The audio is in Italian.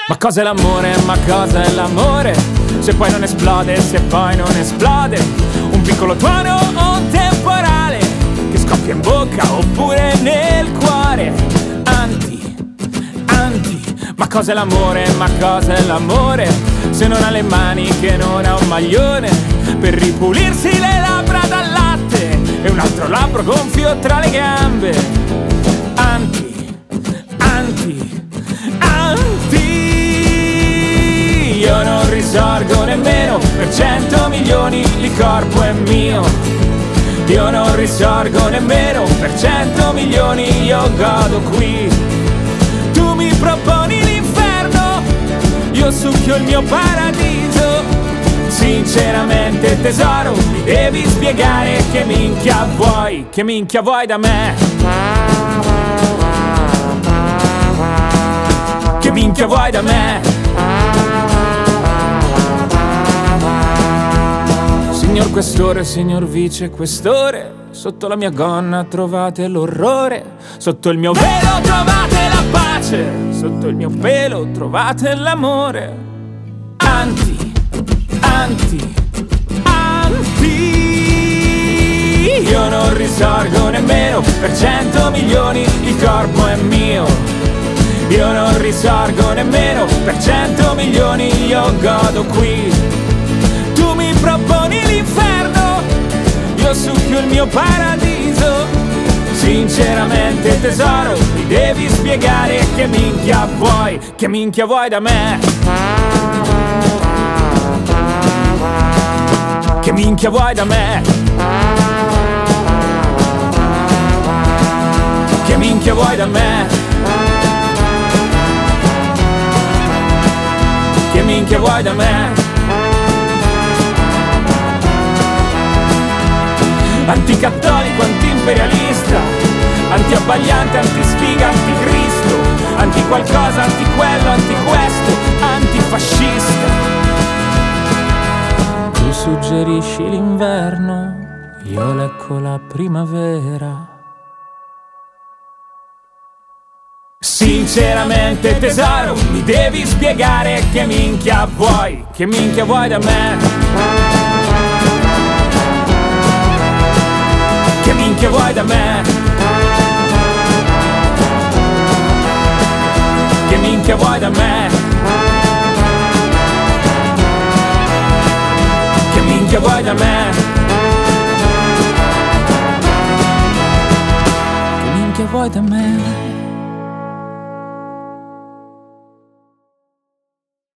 Ma cos'è l'amore, ma cosa è l'amore? Se poi non esplode, se poi non esplode. Un piccolo tuono o un temporale che scoppia in bocca oppure nel cuore. Ma cos'è l'amore, ma cosa è l'amore? Se non ha le mani che non ha un maglione per ripulirsi le labbra dal latte e un altro labbro gonfio tra le gambe. Io non risorgo nemmeno per 100 milioni, il corpo è mio. Io non risorgo nemmeno per 100 milioni, io godo qui. Tu mi proponi l'inferno, io succhio il mio paradiso. Sinceramente tesoro, mi devi spiegare che minchia vuoi da me? Che minchia vuoi da me? Signor questore, signor vicequestore, sotto la mia gonna trovate l'orrore, sotto il mio velo trovate la pace, sotto il mio pelo trovate l'amore. Io non risorgo nemmeno per 100 milioni, il corpo è mio. Io non risorgo nemmeno per 100 milioni, io godo qui. Tu mi proponi l'inferno, io succhio il mio paradiso. Sinceramente tesoro, mi devi spiegare che minchia vuoi da me? Che minchia vuoi da me? Che minchia vuoi da me? Che minchia vuoi da me? Anticattolico, antiimperialista, antiabbagliante, antisfiga, anticristo, anti qualcosa, anti quello, anti questo, antifascista. Tu suggerisci l'inverno, io leggo la primavera. Sinceramente tesoro, mi devi spiegare che minchia vuoi da me? Che minchia vuoi da me? Che minchia vuoi da me? Che minchia vuoi da me? Che minchia vuoi da me?